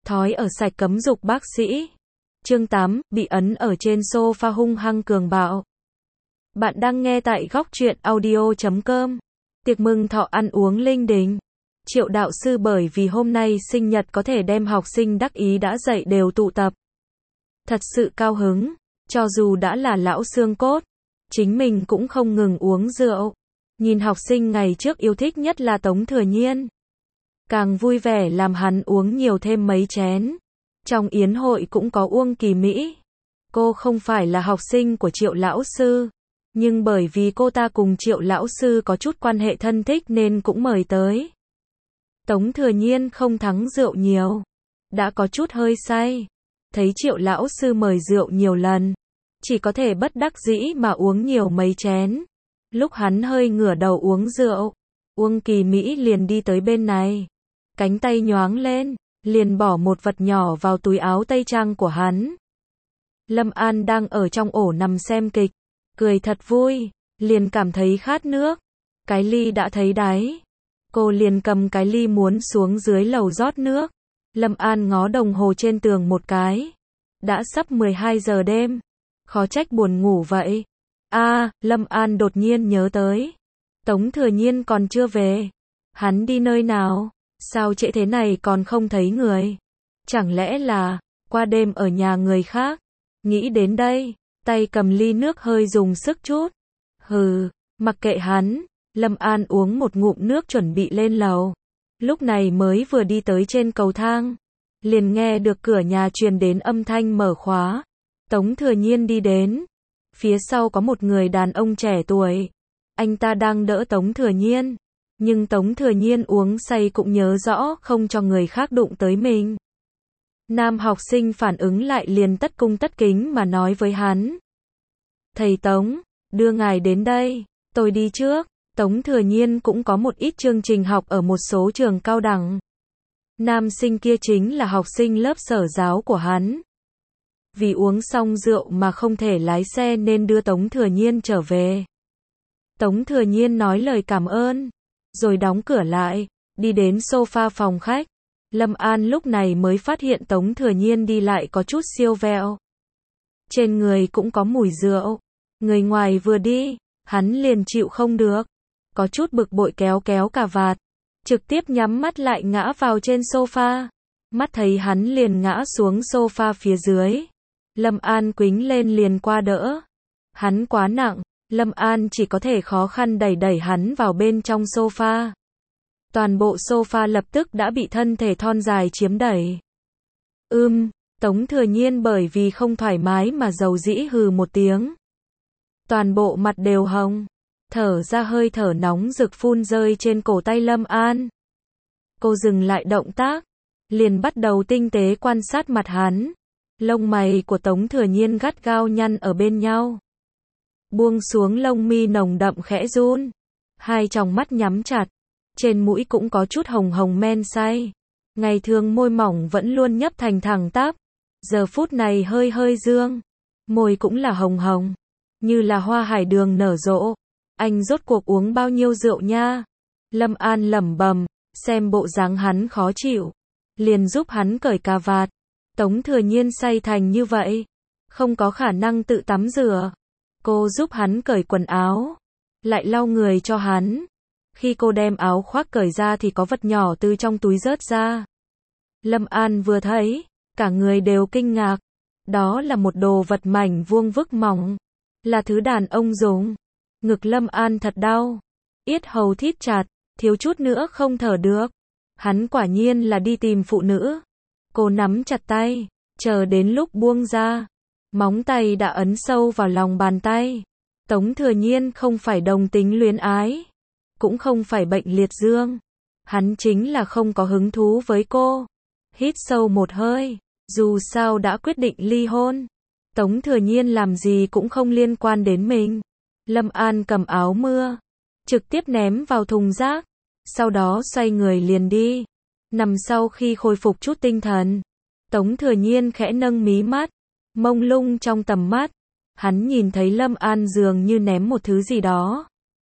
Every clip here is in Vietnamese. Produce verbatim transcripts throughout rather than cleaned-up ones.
Thói ở sạch cấm dục bác sĩ. Chương tám, bị ấn ở trên sofa hung hăng cường bạo. Bạn đang nghe tại góc truyện audio chấm com. Tiệc mừng thọ ăn uống linh đình. Triệu đạo sư bởi vì hôm nay sinh nhật có thể đem học sinh đắc ý đã dạy đều tụ tập. Thật sự cao hứng, cho dù đã là lão xương cốt, chính mình cũng không ngừng uống rượu. Nhìn học sinh ngày trước yêu thích nhất là Tống Thừa Nhiên. Càng vui vẻ làm hắn uống nhiều thêm mấy chén. Trong yến hội cũng có Uông Kỳ Mỹ. Cô không phải là học sinh của Triệu lão sư, nhưng bởi vì cô ta cùng Triệu lão sư có chút quan hệ thân thích nên cũng mời tới. Tống Thừa Nhiên không thắng rượu nhiều, đã có chút hơi say. Thấy Triệu lão sư mời rượu nhiều lần, chỉ có thể bất đắc dĩ mà uống nhiều mấy chén. Lúc hắn hơi ngửa đầu uống rượu, Uông Kỳ Mỹ liền đi tới bên này. Cánh tay nhoáng lên, liền bỏ một vật nhỏ vào túi áo tây trang của hắn. Lâm An đang ở trong ổ nằm xem kịch, cười thật vui, liền cảm thấy khát nước. Cái ly đã thấy đáy. Cô liền cầm cái ly muốn xuống dưới lầu rót nước. Lâm An ngó đồng hồ trên tường một cái. Đã sắp mười hai giờ đêm. Khó trách buồn ngủ vậy. A, à, Lâm An đột nhiên nhớ tới. Tống Thừa Nhiên còn chưa về. Hắn đi nơi nào? Sao trễ thế này còn không thấy người? Chẳng lẽ là qua đêm ở nhà người khác? Nghĩ đến đây, tay cầm ly nước hơi dùng sức chút. Hừ, mặc kệ hắn. Lâm An uống một ngụm nước chuẩn bị lên lầu. Lúc này mới vừa đi tới trên cầu thang, liền nghe được cửa nhà truyền đến âm thanh mở khóa. Tống Thừa Nhiên đi đến. Phía sau có một người đàn ông trẻ tuổi. Anh ta đang đỡ Tống Thừa Nhiên. Nhưng Tống Thừa Nhiên uống say cũng nhớ rõ không cho người khác đụng tới mình. Nam học sinh phản ứng lại liền tất cung tất kính mà nói với hắn. Thầy Tống, đưa ngài đến đây, tôi đi trước. Tống Thừa Nhiên cũng có một ít chương trình học ở một số trường cao đẳng. Nam sinh kia chính là học sinh lớp sở giáo của hắn. Vì uống xong rượu mà không thể lái xe nên đưa Tống Thừa Nhiên trở về. Tống Thừa Nhiên nói lời cảm ơn, rồi đóng cửa lại, đi đến sofa phòng khách. Lâm An lúc này mới phát hiện Tống Thừa Nhiên đi lại có chút siêu vẹo. Trên người cũng có mùi rượu. Người ngoài vừa đi, hắn liền chịu không được. Có chút bực bội kéo kéo cà vạt. Trực tiếp nhắm mắt lại ngã vào trên sofa. Mắt thấy hắn liền ngã xuống sofa phía dưới. Lâm An quýnh lên liền qua đỡ. Hắn quá nặng, Lâm An chỉ có thể khó khăn đẩy đẩy hắn vào bên trong sofa. Toàn bộ sofa lập tức đã bị thân thể thon dài chiếm đẩy. Ưm, Tống Thừa Nhiên bởi vì không thoải mái mà dầu dĩ hừ một tiếng. Toàn bộ mặt đều hồng, thở ra hơi thở nóng rực phun rơi trên cổ tay Lâm An. Cô dừng lại động tác, liền bắt đầu tinh tế quan sát mặt hắn. Lông mày của Tống Thừa Nhiên gắt gao nhăn ở bên nhau. Buông xuống lông mi nồng đậm khẽ run. Hai tròng mắt nhắm chặt. Trên mũi cũng có chút hồng hồng men say. Ngày thường môi mỏng vẫn luôn nhấp thành thẳng tắp. Giờ phút này hơi hơi dương. Môi cũng là hồng hồng. Như là hoa hải đường nở rộ. Anh rốt cuộc uống bao nhiêu rượu nha? Lâm An lẩm bẩm, xem bộ dáng hắn khó chịu. Liền giúp hắn cởi cà vạt. Tống Thừa Nhiên say thành như vậy. Không có khả năng tự tắm rửa. Cô giúp hắn cởi quần áo. Lại lau người cho hắn. Khi cô đem áo khoác cởi ra thì có vật nhỏ từ trong túi rớt ra. Lâm An vừa thấy, cả người đều kinh ngạc. Đó là một đồ vật mảnh vuông vức mỏng. Là thứ đàn ông dùng. Ngực Lâm An thật đau. Yết hầu thít chặt, thiếu chút nữa không thở được. Hắn quả nhiên là đi tìm phụ nữ. Cô nắm chặt tay, chờ đến lúc buông ra. Móng tay đã ấn sâu vào lòng bàn tay. Tống Thừa Nhiên không phải đồng tính luyến ái. Cũng không phải bệnh liệt dương. Hắn chính là không có hứng thú với cô. Hít sâu một hơi. Dù sao đã quyết định ly hôn. Tống Thừa Nhiên làm gì cũng không liên quan đến mình. Lâm An cầm áo mưa. Trực tiếp ném vào thùng rác. Sau đó xoay người liền đi. Nằm sau khi khôi phục chút tinh thần. Tống Thừa Nhiên khẽ nâng mí mắt. Mông lung trong tầm mắt. Hắn nhìn thấy Lâm An dường như ném một thứ gì đó.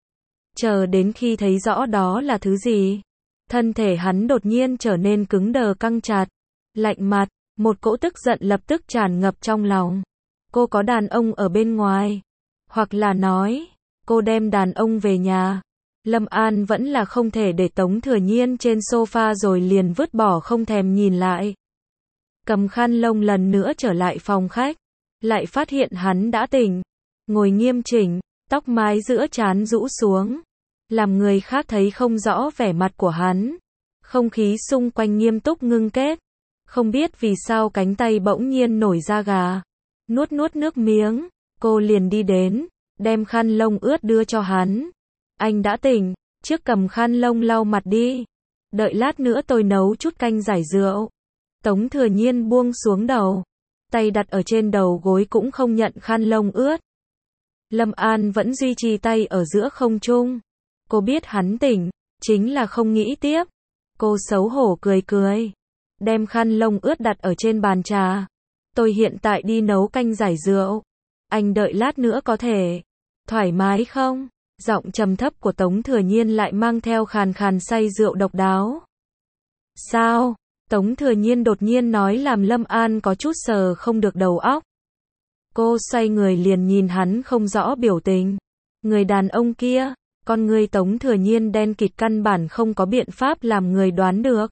Chờ đến khi thấy rõ đó là thứ gì. Thân thể hắn đột nhiên trở nên cứng đờ căng chặt. lạnh mặt, một cỗ tức giận lập tức tràn ngập trong lòng. Cô có đàn ông ở bên ngoài, hoặc là nói, cô đem đàn ông về nhà. Lâm An vẫn là không thể để Tống Thừa Nhiên trên sofa rồi liền vứt bỏ không thèm nhìn lại. Cầm khăn lông lần nữa trở lại phòng khách, lại phát hiện hắn đã tỉnh, ngồi nghiêm chỉnh, tóc mái giữa trán rũ xuống, làm người khác thấy không rõ vẻ mặt của hắn. Không khí xung quanh nghiêm túc ngưng kết, không biết vì sao cánh tay bỗng nhiên nổi da gà. Nuốt nuốt nước miếng, cô liền đi đến, đem khăn lông ướt đưa cho hắn. Anh đã tỉnh, trước cầm khăn lông lau mặt đi. Đợi lát nữa tôi nấu chút canh giải rượu. Tống Thừa Nhiên buông xuống đầu, tay đặt ở trên đầu gối cũng không nhận khăn lông ướt. Lâm An vẫn duy trì tay ở giữa không trung. Cô biết hắn tỉnh, chính là không nghĩ tiếp. Cô xấu hổ cười cười, đem khăn lông ướt đặt ở trên bàn trà. Tôi hiện tại đi nấu canh giải rượu. Anh đợi lát nữa có thể. Thoải mái không? Giọng trầm thấp của Tống Thừa Nhiên lại mang theo khàn khàn say rượu độc đáo. Sao? Tống Thừa Nhiên đột nhiên nói làm Lâm An có chút sờ không được đầu óc. Cô xoay người liền nhìn hắn không rõ biểu tình. Người đàn ông kia, con người Tống Thừa Nhiên đen kịt căn bản không có biện pháp làm người đoán được.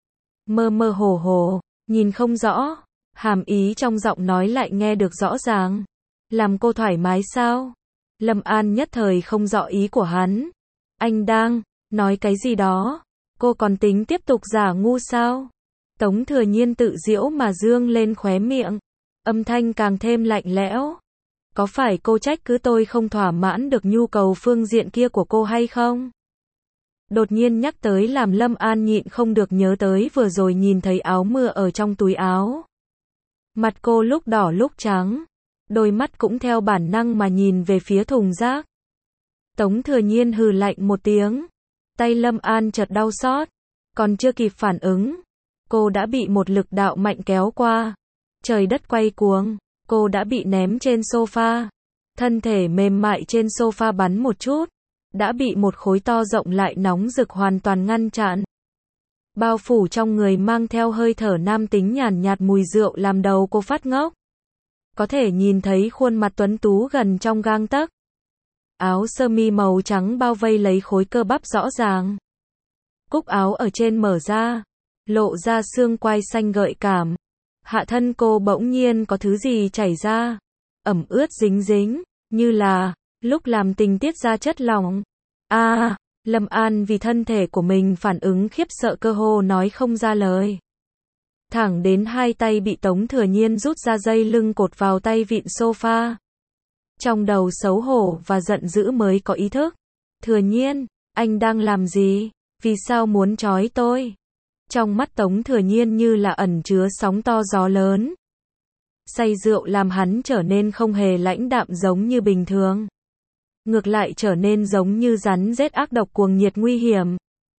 Mơ mơ hồ hồ, nhìn không rõ, hàm ý trong giọng nói lại nghe được rõ ràng. Làm cô thoải mái sao? Lâm An nhất thời không rõ ý của hắn. Anh đang nói cái gì đó? Cô còn tính tiếp tục giả ngu sao? Tống Thừa Nhiên tự giễu mà dương lên khóe miệng, âm thanh càng thêm lạnh lẽo. Có phải cô trách cứ tôi không thỏa mãn được nhu cầu phương diện kia của cô hay không? Đột nhiên nhắc tới làm Lâm An nhịn không được nhớ tới vừa rồi nhìn thấy áo mưa ở trong túi áo. Mặt cô lúc đỏ lúc trắng, đôi mắt cũng theo bản năng mà nhìn về phía thùng rác. Tống Thừa Nhiên hừ lạnh một tiếng, tay Lâm An chợt đau xót, còn chưa kịp phản ứng, cô đã bị một lực đạo mạnh kéo qua. Trời đất quay cuồng, cô đã bị ném trên sofa. Thân thể mềm mại trên sofa bắn một chút, đã bị một khối to rộng lại nóng rực hoàn toàn ngăn chặn. Bao phủ trong người mang theo hơi thở nam tính nhàn nhạt mùi rượu làm đầu cô phát ngốc. Có thể nhìn thấy khuôn mặt tuấn tú gần trong gang tấc. Áo sơ mi màu trắng bao vây lấy khối cơ bắp rõ ràng. Cúc áo ở trên mở ra, lộ ra xương quai xanh gợi cảm. Hạ thân cô bỗng nhiên có thứ gì chảy ra, ẩm ướt dính dính, như là lúc làm tình tiết ra chất lỏng. A, à, Lâm An vì thân thể của mình phản ứng khiếp sợ cơ hồ nói không ra lời. Thẳng đến hai tay bị Tống Thừa Nhiên rút ra dây lưng cột vào tay vịn sofa. Trong đầu xấu hổ và giận dữ mới có ý thức. Thừa Nhiên, anh đang làm gì? Vì sao muốn trói tôi? Trong mắt Tống Thừa Nhiên như là ẩn chứa sóng to gió lớn. Say rượu làm hắn trở nên không hề lãnh đạm giống như bình thường. Ngược lại trở nên giống như rắn rết ác độc cuồng nhiệt nguy hiểm.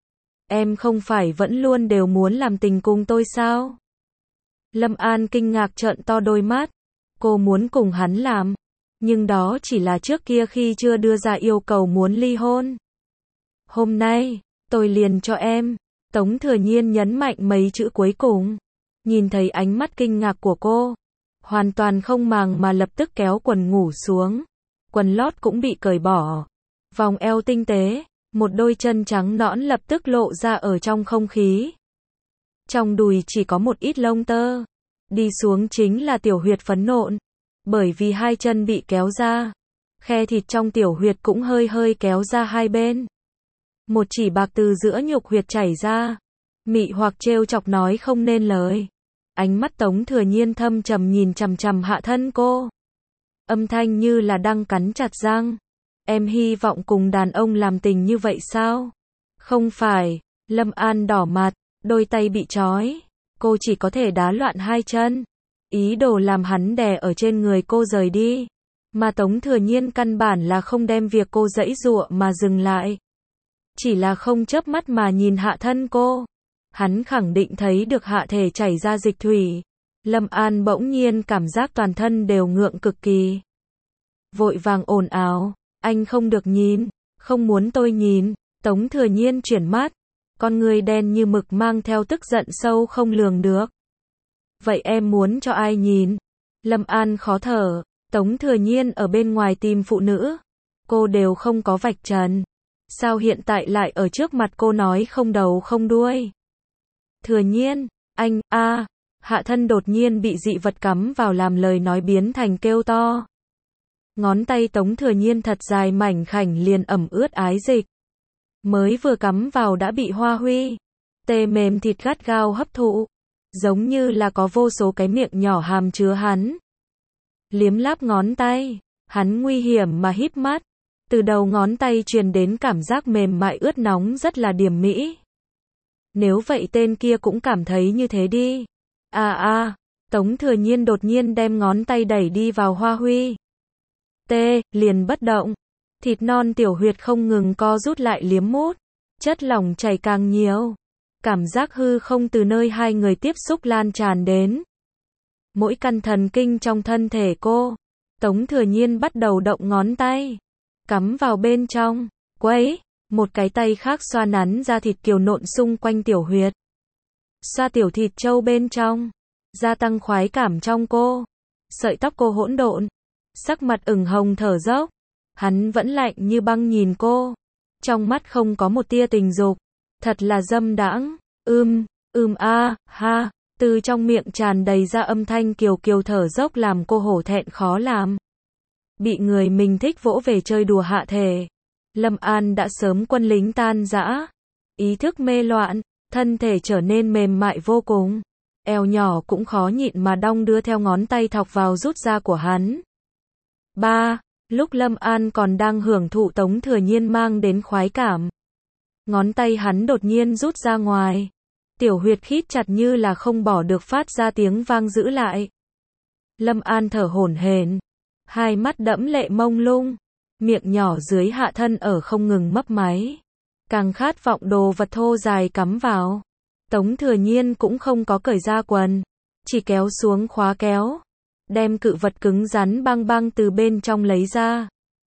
Em không phải vẫn luôn đều muốn làm tình cùng tôi sao? Lâm An kinh ngạc trợn to đôi mắt. Cô muốn cùng hắn làm. Nhưng đó chỉ là trước kia khi chưa đưa ra yêu cầu muốn ly hôn. Hôm nay, tôi liền cho em. Tống Thừa Nhiên nhấn mạnh mấy chữ cuối cùng. Nhìn thấy ánh mắt kinh ngạc của cô, hoàn toàn không màng mà lập tức kéo quần ngủ xuống. Quần lót cũng bị cởi bỏ. Vòng eo tinh tế, một đôi chân trắng nõn lập tức lộ ra ở trong không khí. Trong đùi chỉ có một ít lông tơ. Đi xuống chính là tiểu huyệt phấn nộn. Bởi vì hai chân bị kéo ra, khe thịt trong tiểu huyệt cũng hơi hơi kéo ra hai bên. Một chỉ bạc từ giữa nhục huyệt chảy ra. Mị hoặc trêu chọc nói không nên lời. Ánh mắt Tống Thừa Nhiên thâm trầm nhìn chằm chằm hạ thân cô. Âm thanh như là đang cắn chặt răng. Em hy vọng cùng đàn ông làm tình như vậy sao? Không phải. Lâm An đỏ mặt, đôi tay bị trói. Cô chỉ có thể đá loạn hai chân. Ý đồ làm hắn đè ở trên người cô rời đi. Mà Tống Thừa Nhiên căn bản là không đem việc cô giãy giụa mà dừng lại. Chỉ là không chớp mắt mà nhìn hạ thân cô. Hắn khẳng định thấy được hạ thể chảy ra dịch thủy. Lâm An bỗng nhiên cảm giác toàn thân đều ngượng cực kỳ. Vội vàng ồn ào. Anh không được nhìn. Không muốn tôi nhìn. Tống Thừa Nhiên chuyển mắt. Con người đen như mực mang theo tức giận sâu không lường được. Vậy em muốn cho ai nhìn? Lâm An khó thở, Tống Thừa Nhiên ở bên ngoài tìm phụ nữ. Cô đều không có vạch trần. Sao hiện tại lại ở trước mặt cô nói không đầu không đuôi? Thừa Nhiên, anh, a Hạ thân đột nhiên bị dị vật cắm vào làm lời nói biến thành kêu to. Ngón tay Tống Thừa Nhiên thật dài mảnh khảnh liền ẩm ướt ái dịch. Mới vừa cắm vào đã bị Hoa Huy tê mềm thịt gắt gao hấp thụ. Giống như là có vô số cái miệng nhỏ hàm chứa hắn. Liếm láp ngón tay, hắn nguy hiểm mà híp mắt. Từ đầu ngón tay truyền đến cảm giác mềm mại ướt nóng rất là điểm mỹ. Nếu vậy tên kia cũng cảm thấy như thế đi. À à, Tống Thừa Nhiên đột nhiên đem ngón tay đẩy đi vào Hoa Huy. Tê, liền bất động. Thịt non tiểu huyệt không ngừng co rút lại liếm mút. Chất lỏng chảy càng nhiều. Cảm giác hư không từ nơi hai người tiếp xúc lan tràn đến. Mỗi căn thần kinh trong thân thể cô. Tống Thừa Nhiên bắt đầu động ngón tay. Cắm vào bên trong. Quấy. Một cái tay khác xoa nắn da thịt kiều nộn xung quanh tiểu huyệt. Xoa tiểu thịt trâu bên trong. Gia tăng khoái cảm trong cô. Sợi tóc cô hỗn độn. Sắc mặt ửng hồng thở dốc. Hắn vẫn lạnh như băng nhìn cô. Trong mắt không có một tia tình dục. Thật là dâm đãng. Ưm, ưm a, ha. Từ trong miệng tràn đầy ra âm thanh kiều kiều thở dốc làm cô hổ thẹn khó làm. Bị người mình thích vỗ về chơi đùa hạ thể. Lâm An đã sớm quân lính tan rã. Ý thức mê loạn. Thân thể trở nên mềm mại vô cùng. Eo nhỏ cũng khó nhịn mà đong đưa theo ngón tay thọc vào rút ra của hắn. Ba. Lúc Lâm An còn đang hưởng thụ Tống Thừa Nhiên mang đến khoái cảm. Ngón tay hắn đột nhiên rút ra ngoài. Tiểu huyệt khít chặt như là không bỏ được phát ra tiếng vang giữ lại. Lâm An thở hổn hển. Hai mắt đẫm lệ mông lung. Miệng nhỏ dưới hạ thân ở không ngừng mấp máy. Càng khát vọng đồ vật thô dài cắm vào. Tống Thừa Nhiên cũng không có cởi ra quần. Chỉ kéo xuống khóa kéo. Đem cự vật cứng rắn băng băng từ bên trong lấy ra.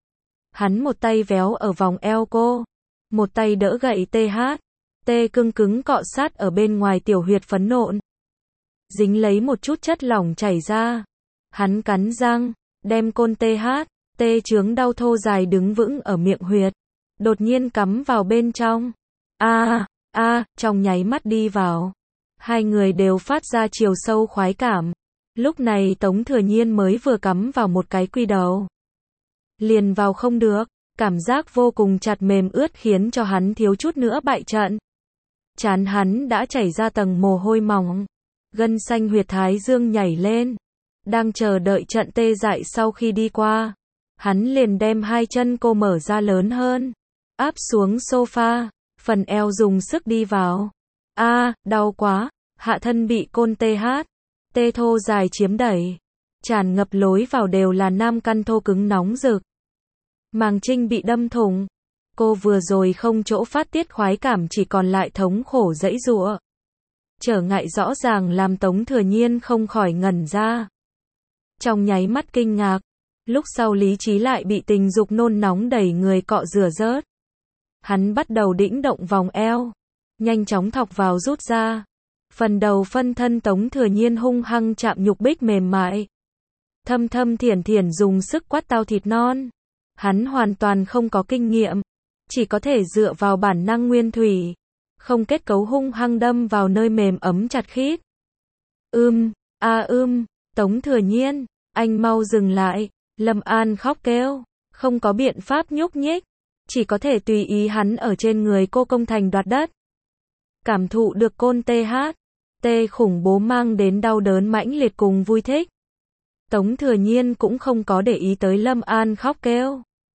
Hắn một tay véo ở vòng eo cô. Một tay đỡ gậy tê hát. Tê cưng cứng cọ sát ở bên ngoài tiểu huyệt phấn nộn. Dính lấy một chút chất lỏng chảy ra. Hắn cắn răng. Đem côn tê hát. Tê chướng đau thô dài đứng vững ở miệng huyệt. Đột nhiên cắm vào bên trong. A, a, trong nháy mắt đi vào. Hai người đều phát ra chiều sâu khoái cảm. Lúc này Tống Thừa Nhiên mới vừa cắm vào một cái quy đầu. Liền vào không được. Cảm giác vô cùng chặt mềm ướt khiến cho hắn thiếu chút nữa bại trận. Trán hắn đã chảy ra tầng mồ hôi mỏng. Gân xanh huyệt thái dương nhảy lên. Đang chờ đợi trận tê dại sau khi đi qua. Hắn liền đem hai chân cô mở ra lớn hơn. Áp xuống sofa. Phần eo dùng sức đi vào. A, đau quá. Hạ thân bị côn tê hát. Tê thô dài chiếm đẩy. Tràn ngập lối vào đều là nam căn thô cứng nóng rực. Màng trinh bị đâm thủng. Cô vừa rồi không chỗ phát tiết khoái cảm chỉ còn lại thống khổ dãy giụa. Trở ngại rõ ràng làm Tống Thừa Nhiên không khỏi ngẩn ra. Trong nháy mắt kinh ngạc. Lúc sau lý trí lại bị tình dục nôn nóng đẩy người cọ rửa rớt. Hắn bắt đầu đĩnh động vòng eo. Nhanh chóng thọc vào rút ra. Phần đầu phân thân Tống Thừa Nhiên hung hăng chạm nhục bích mềm mại. Thâm thâm thiển thiển dùng sức quát tao thịt non. Hắn hoàn toàn không có kinh nghiệm. Chỉ có thể dựa vào bản năng nguyên thủy. Không kết cấu hung hăng đâm vào nơi mềm ấm chặt khít. Ưm, a ưm, Tống Thừa Nhiên, anh mau dừng lại. Lâm An khóc kêu. Không có biện pháp nhúc nhích. Chỉ có thể tùy ý hắn ở trên người cô công thành đoạt đất. Cảm thụ được côn tê hát. Tê khủng bố mang đến đau đớn mãnh liệt cùng vui thích. Tống Thừa Nhiên cũng không có để ý tới Lâm An khóc kêu.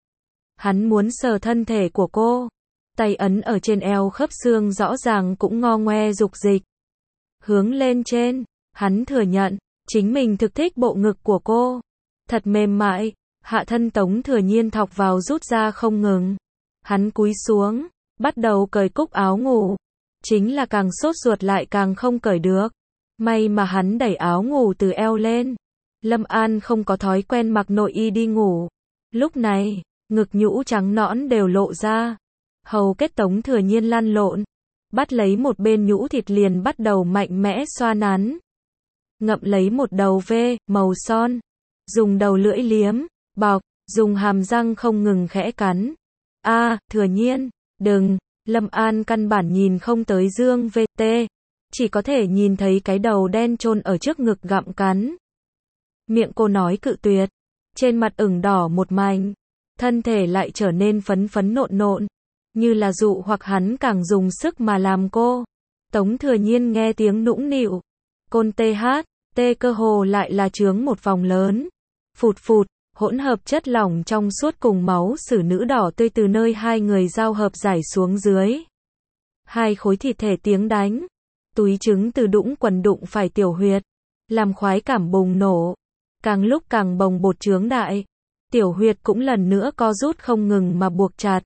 Hắn muốn sờ thân thể của cô. Tay ấn ở trên eo khớp xương rõ ràng cũng ngo ngoe dục dịch. Hướng lên trên, hắn thừa nhận, chính mình thực thích bộ ngực của cô. Thật mềm mại, hạ thân Tống Thừa Nhiên thọc vào rút ra không ngừng. Hắn cúi xuống, bắt đầu cởi cúc áo ngủ. Chính là càng sốt ruột lại càng không cởi được. May mà hắn đẩy áo ngủ từ eo lên. Lâm An không có thói quen mặc nội y đi ngủ. Lúc này, ngực nhũ trắng nõn đều lộ ra. Hầu kết Tống Thừa Nhiên lăn lộn. Bắt lấy một bên nhũ thịt liền bắt đầu mạnh mẽ xoa nắn. ngậm lấy một đầu V, màu son, dùng đầu lưỡi liếm, bọc, dùng hàm răng không ngừng khẽ cắn. A, Thừa Nhiên, đừng, Lâm An căn bản nhìn không tới Dương vê tê, chỉ có thể nhìn thấy cái đầu đen chôn ở trước ngực gặm cắn. Miệng cô nói cự tuyệt, trên mặt ửng đỏ một mảnh, thân thể lại trở nên phấn phấn nộn nộn, như là dụ hoặc hắn càng dùng sức mà làm cô. Tống Thừa Nhiên nghe tiếng nũng nịu, côn tê hát, tê cơ hồ lại là trướng một vòng lớn, phụt phụt, hỗn hợp chất lỏng trong suốt cùng máu xử nữ đỏ tươi từ nơi hai người giao hợp rải xuống dưới. Hai khối thịt thể tiếng đánh, túi trứng từ đũng quần đụng phải tiểu huyệt, làm khoái cảm bùng nổ, càng lúc càng bồng bột trướng đại, tiểu huyệt cũng lần nữa co rút không ngừng mà buộc chặt.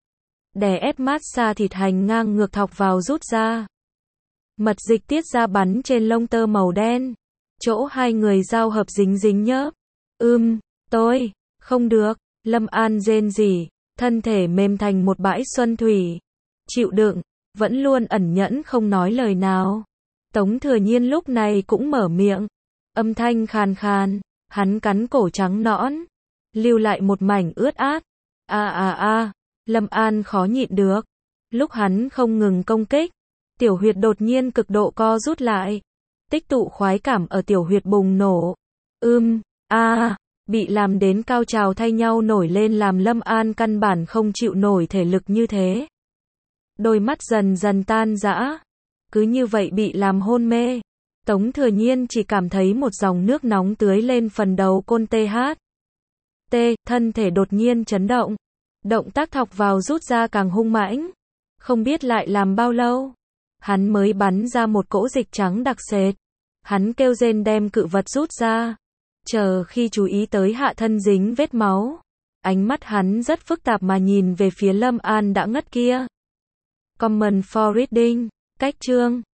Đè ép mát xa thịt hành ngang ngược thọc vào rút ra. Mật dịch tiết ra bắn trên lông tơ màu đen, chỗ hai người giao hợp dính dính nhớp. Ưm, tôi, không được, Lâm An rên rỉ, thân thể mềm thành một bãi xuân thủy. Chịu đựng, vẫn luôn ẩn nhẫn không nói lời nào. Tống Thừa Nhiên lúc này cũng mở miệng, âm thanh khàn khàn, hắn cắn cổ trắng nõn, lưu lại một mảnh ướt át. A a a, Lâm An khó nhịn được. Lúc hắn không ngừng công kích, tiểu huyệt đột nhiên cực độ co rút lại, tích tụ khoái cảm ở tiểu huyệt bùng nổ. Ưm, a, bị làm đến cao trào thay nhau nổi lên làm Lâm An căn bản không chịu nổi thể lực như thế. Đôi mắt dần dần tan rã, cứ như vậy bị làm hôn mê. Tống Thừa Nhiên chỉ cảm thấy một dòng nước nóng tưới lên phần đầu côn tê hát. T, thân thể đột nhiên chấn động. Động tác thọc vào rút ra càng hung mãnh. Không biết lại làm bao lâu, hắn mới bắn ra một cỗ dịch trắng đặc sệt. Hắn kêu rên đem cự vật rút ra. Chờ khi chú ý tới hạ thân dính vết máu, ánh mắt hắn rất phức tạp mà nhìn về phía Lâm An đã ngất kia. Comment for reading. Cách chương